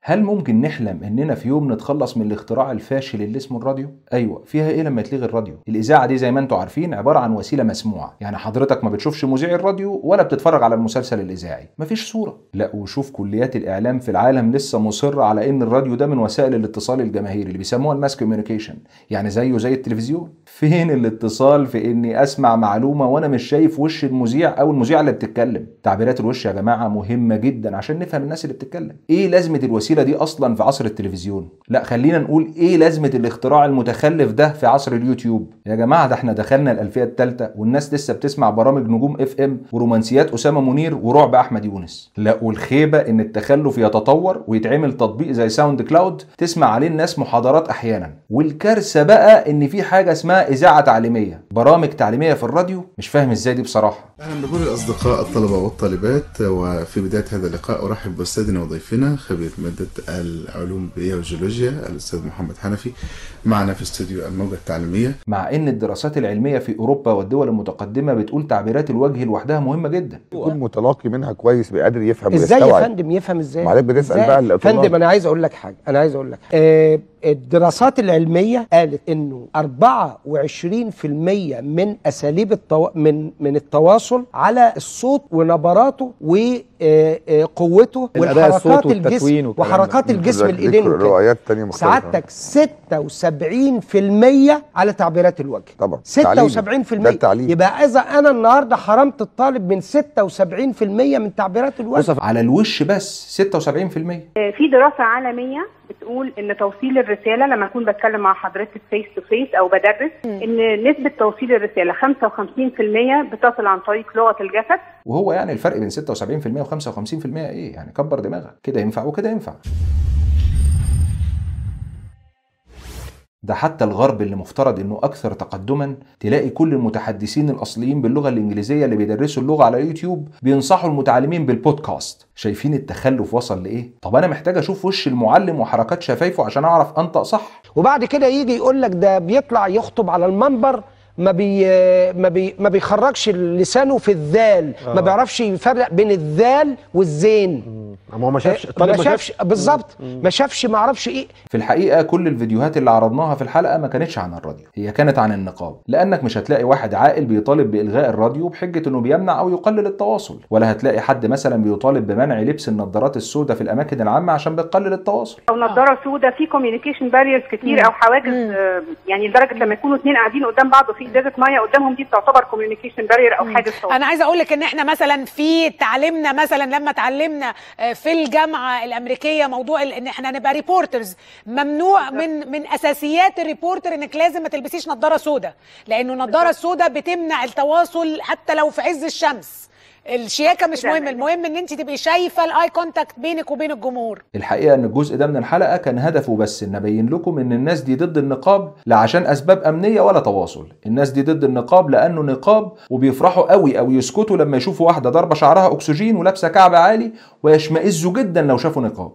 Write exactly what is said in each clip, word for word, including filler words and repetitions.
هل ممكن نحلم اننا في يوم نتخلص من الاختراع الفاشل اللي اسمه الراديو؟ ايوه، فيها ايه لما يتلغي الراديو؟ الاذاعه دي زي ما انتم عارفين عباره عن وسيله مسموعه، يعني حضرتك ما بتشوفش مذيع الراديو ولا بتتفرج على المسلسل الاذاعي، مفيش صوره. لا، وشوف كليات الاعلام في العالم لسه مصره على ان الراديو ده من وسائل الاتصال الجماهيري اللي بيسموها الماس كوميونيكيشن، يعني زيه زي التلفزيون. فين الاتصال في اني اسمع معلومه وانا مش شايف وش المذيع او المذيعه اللي بتتكلم؟ تعبيرات الوش يا جماعه مهمه جدا عشان نفهم الناس اللي بتتكلم. ايه لازمه الوسيله دي اصلا في عصر التلفزيون؟ لا، خلينا نقول ايه لازمه الاختراع المتخلف ده في عصر اليوتيوب؟ يا جماعه ده احنا دخلنا الالفيه الثالثه والناس لسه بتسمع برامج نجوم اف ام ورومانسيات اسامه منير ورعب احمد يونس. لا، والخيبه ان التخلف يتطور ويتعمل تطبيق زي ساوند كلاود تسمع عليه الناس محاضرات احيانا. والكارثه بقى ان في حاجه اسمها اذاعه تعليميه، برامج تعليميه في الراديو. مش فاهم ازاي دي بصراحه. اهلا بكل الاصدقاء الطلبه والطالبات، وفي بدايه هذا اللقاء ارحب باستاذنا وضيفنا خبير ماده العلوم البيئيه والجيولوجيا الاستاذ محمد حنفي معنا في استوديو الموجه التعليميه. مع ان الدراسات العلميه في اوروبا والدول المتقدمه بتقول تعبيرات الوجه لوحدها مهمه جدا، يكون متلقي منها كويس بيقدر يفهم ازاي يا فندم يفهم ازاي؟ معلش بنسال بقى الطلاب. فندم انا عايز اقول لك حاجه انا عايز اقول لك آه الدراسات العلمية قالت انه أربعة وعشرين بالمئة من اساليب التو... من من التواصل على الصوت ونبراته وقوته والحركات الجسم وحركات الجسم الايدين وكده. سعادتك ستة وسبعين بالمئة على تعبيرات الوجه. طبعا ستة وسبعين بالمئة. يبقى اذا انا النهارده حرمت الطالب من ستة وسبعين بالمئة من تعبيرات الوجه على الوش بس. ستة وسبعين بالمئة. في دراسة عالمية بتقول ان توصيل الرساله لما اكون بتكلم مع حضرتك فيس تو فيس او بدرس ان نسبه توصيل الرساله خمسة وخمسين بالمئة بتصل عن طريق لغه الجسد. وهو يعني الفرق بين ستة وسبعين بالمئة وخمسة وخمسين بالمئة ايه؟ يعني كبر دماغك، كده ينفع وكده ينفع. ده حتى الغرب اللي مفترض انه اكثر تقدما تلاقي كل المتحدثين الاصليين باللغه الانجليزيه اللي بيدرسوا اللغه على يوتيوب بينصحوا المتعلمين بالبودكاست. شايفين التخلف وصل لايه؟ طب انا محتاج اشوف وش المعلم وحركات شفايفه عشان اعرف انطق صح. وبعد كده يجي يقول لك ده بيطلع يخطب على المنبر ما بي ما بي ما بيخرجش لسانه في الذال، آه. ما بيعرفش يفرق بين الذال والزين. ما هو ما شافش الطالب ما شافش بالظبط، ما شافش ما اعرفش ايه. في الحقيقه كل الفيديوهات اللي عرضناها في الحلقه ما كانتش عن الراديو، هي كانت عن النقاب، لانك مش هتلاقي واحد عاقل بيطالب بالغاء الراديو بحجه انه بيمنع او يقلل التواصل، ولا هتلاقي حد مثلا بيطالب بمنع لبس النظارات السوداء في الاماكن العامه عشان بتقلل التواصل. او نظاره سوداء في كوميونيكيشن باريرز كتير مم. او حواجز آه يعني لدرجه لما يكونوا اثنين قاعدين قدام بعض وفي ازازه ميه قدامهم دي بتعتبر كوميونيكيشن بارير او حاجز صوت. انا عايزه اقول لك ان احنا مثلا في تعليمنا مثلا لما اتعلمنا في الجامعه الامريكيه موضوع ان احنا نبقى ريبورترز، ممنوع من من اساسيات الريبورتر انك لازم ما تلبسيش نظاره سوداء، لانه النظاره السوداء بتمنع التواصل حتى لو في عز الشمس. الشياكه مش مهم، المهم ان انت تبقي شايفه الاي كونتاكت بينك وبين الجمهور. الحقيقه ان الجزء ده من الحلقه كان هدفه بس ان ابين لكم ان الناس دي ضد النقاب لا عشان اسباب امنيه ولا تواصل، الناس دي ضد النقاب لانه نقاب وبيفرحوا قوي او يسكتوا لما يشوفوا واحده ضاربه شعرها اكسجين ولابسه كعب عالي، ويشمئزوا جدا لو شافوا نقاب.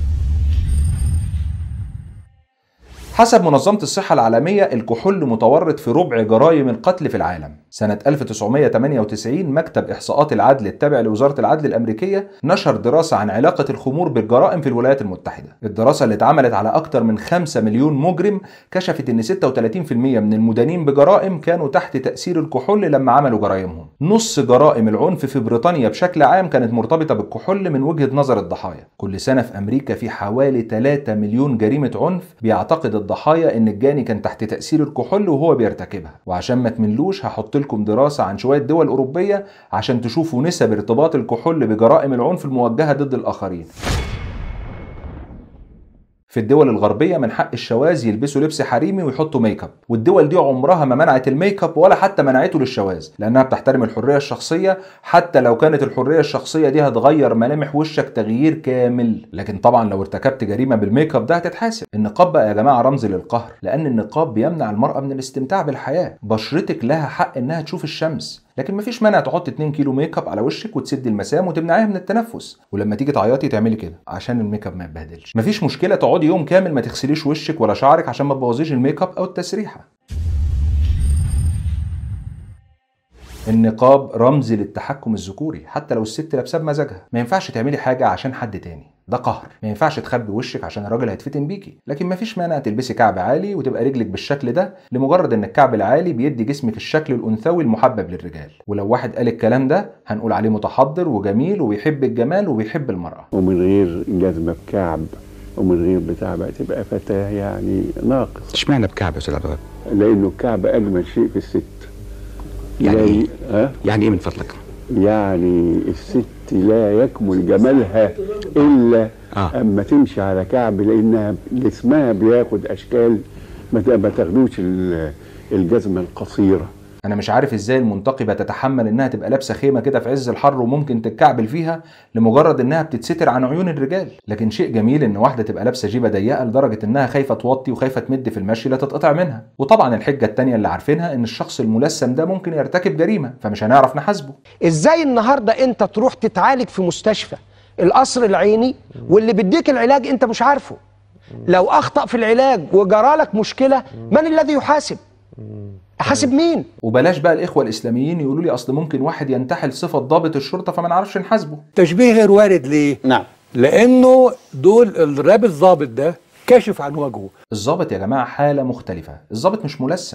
حسب منظمة الصحة العالمية الكحول متورط في ربع جرائم القتل في العالم. سنة ألف وتسعمائة وثمانية وتسعين مكتب إحصاءات العدل التابع لوزارة العدل الأمريكية نشر دراسة عن علاقة الخمور بالجرائم في الولايات المتحدة. الدراسة اللي اتعملت على أكثر من خمسة مليون مجرم كشفت إن ستة وثلاثين بالمئة من المدانين بجرائم كانوا تحت تأثير الكحول لما عملوا جرائمهم. نص جرائم العنف في بريطانيا بشكل عام كانت مرتبطة بالكحول من وجهة نظر الضحايا. كل سنة في أمريكا في حوالي ثلاثة مليون جريمة عنف بيعتقد الضحايا ان الجاني كان تحت تأثير الكحول وهو بيرتكبها. وعشان ما تملوش هحط لكم دراسة عن شوية دول أوروبية عشان تشوفوا نسب ارتباط الكحول بجرائم العنف الموجهة ضد الآخرين. في الدول الغربية من حق الشواذ يلبسوا لبس حريمي ويحطوا ميك اب، والدول دي عمرها ما منعت الميك اب ولا حتى منعته للشواذ، لأنها بتحترم الحرية الشخصية حتى لو كانت الحرية الشخصية دي هتغير ملامح وشك تغيير كامل. لكن طبعا لو ارتكبت جريمة بالميك اب ده هتتحاسب. النقاب بقى يا جماعة رمز للقهر، لأن النقاب بيمنع المرأة من الاستمتاع بالحياة. بشرتك لها حق إنها تشوف الشمس، لكن مفيش مانع تحط اتنين كيلو ميك اب على وشك وتسدي المسام وتمنعيها من التنفس، ولما تيجي تعيطي تعملي كده عشان الميك اب ما يتبهدلش. مفيش مشكله تقعدي يوم كامل ما تغسليش وشك ولا شعرك عشان ما تبوظيش الميك اب او التسريحه. النقاب رمز للتحكم الذكوري، حتى لو الست لابسه بمزاجها. ما ينفعش تعملي حاجه عشان حد تاني، ده قهر، ما ينفعش تخبي وشك عشان الراجل هيتفتن بيكي. لكن مفيش مانع تلبسي كعب عالي وتبقى رجلك بالشكل ده لمجرد ان الكعب العالي بيدي جسمك الشكل الانثوي المحبب للرجال. ولو واحد قال الكلام ده هنقول عليه متحضر وجميل وبيحب الجمال وبيحب المرأة. ومن غير جزمة بكعب ومن غير بتاع بقى تبقى فتاة يعني ناقص. اشمعنى بكعب يا استاذ عبد الوهاب؟ لانه الكعب اجمل شيء في الست. يعني ايه؟ ها؟ يعني ايه من فضلك؟ يعني الست لا يكمل جمالها الا آه. اما تمشي على كعب، لانها جسمها بياخد اشكال ما تاخدوش الجزمة القصيرة. انا مش عارف ازاي المنتقبه تتحمل انها تبقى لابسه خيمه كده في عز الحر وممكن تتكعبل فيها لمجرد انها بتتستر عن عيون الرجال. لكن شيء جميل ان واحده تبقى لابسه جيبه ضيقه لدرجه انها خايفه توطي وخايفه تمد في المشي لا تتقطع منها. وطبعا الحجه الثانيه اللي عارفينها ان الشخص الملثم ده ممكن يرتكب جريمه فمش هنعرف نحاسبه. ازاي النهارده انت تروح تتعالج في مستشفى القصر العيني واللي بيديك العلاج انت مش عارفه؟ لو اخطأ في العلاج وجرالك مشكله من الذي يحاسب؟ احاسب مين؟ وبلاش بقى الاخوه الاسلاميين يقولوا لي اصل ممكن واحد ينتحل صفه ضابط الشرطه فما نعرفش نحاسبه. تشبيه غير وارد ليه؟ نعم، لانه دول الراب الضابط ده كاشف عن وجهه. الضابط يا جماعه حاله مختلفه، الضابط مش ملثم.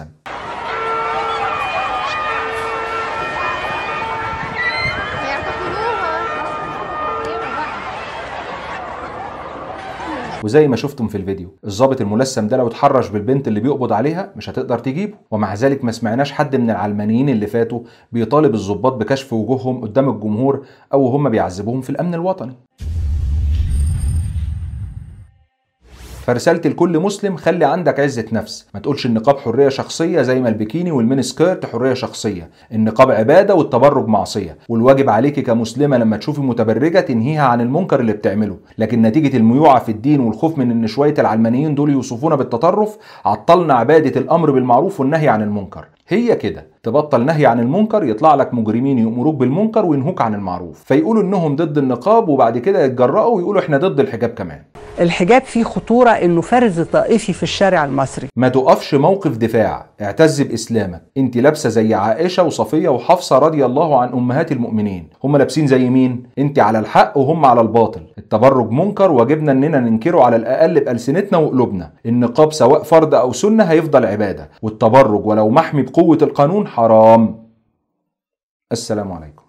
وزي ما شفتم في الفيديو الضابط الملثم ده لو اتحرش بالبنت اللي بيقبض عليها مش هتقدر تجيبه. ومع ذلك ما سمعناش حد من العلمانيين اللي فاتوا بيطالب الضباط بكشف وجوههم قدام الجمهور او هم بيعذبوهم في الامن الوطني. فرسالتي لكل مسلم خلي عندك عزة نفس، ما تقولش النقاب حرية شخصية زي ما البيكيني والميني سكيرت حرية شخصية. النقاب عبادة والتبرج معصية، والواجب عليكي كمسلمة لما تشوفي متبرجة تنهيها عن المنكر اللي بتعمله. لكن نتيجة الميوعة في الدين والخوف من ان شوية العلمانيين دول يوصفونا بالتطرف عطلنا عبادة الامر بالمعروف والنهي عن المنكر. هي كده تبطل نهي عن المنكر يطلع لك مجرمين يأمروك بالمنكر وينهوك عن المعروف، فيقولوا انهم ضد النقاب وبعد كده يتجرأوا ويقولوا احنا ضد الحجاب كمان. الحجاب فيه خطورة انه فرز طائفي في الشارع المصري. ما تقفش موقف دفاع، اعتز باسلامك. انت لابسه زي عائشه وصفيه وحفصه رضي الله عن امهات المؤمنين، هم لابسين زي مين؟ انت على الحق وهم على الباطل. التبرج منكر واجبنا اننا ننكره على الاقل بالسنتنا وقلوبنا. النقاب سواء فرض او سنه هيفضل عباده، والتبرج ولو محمي بقوه القانون حرام. السلام عليكم.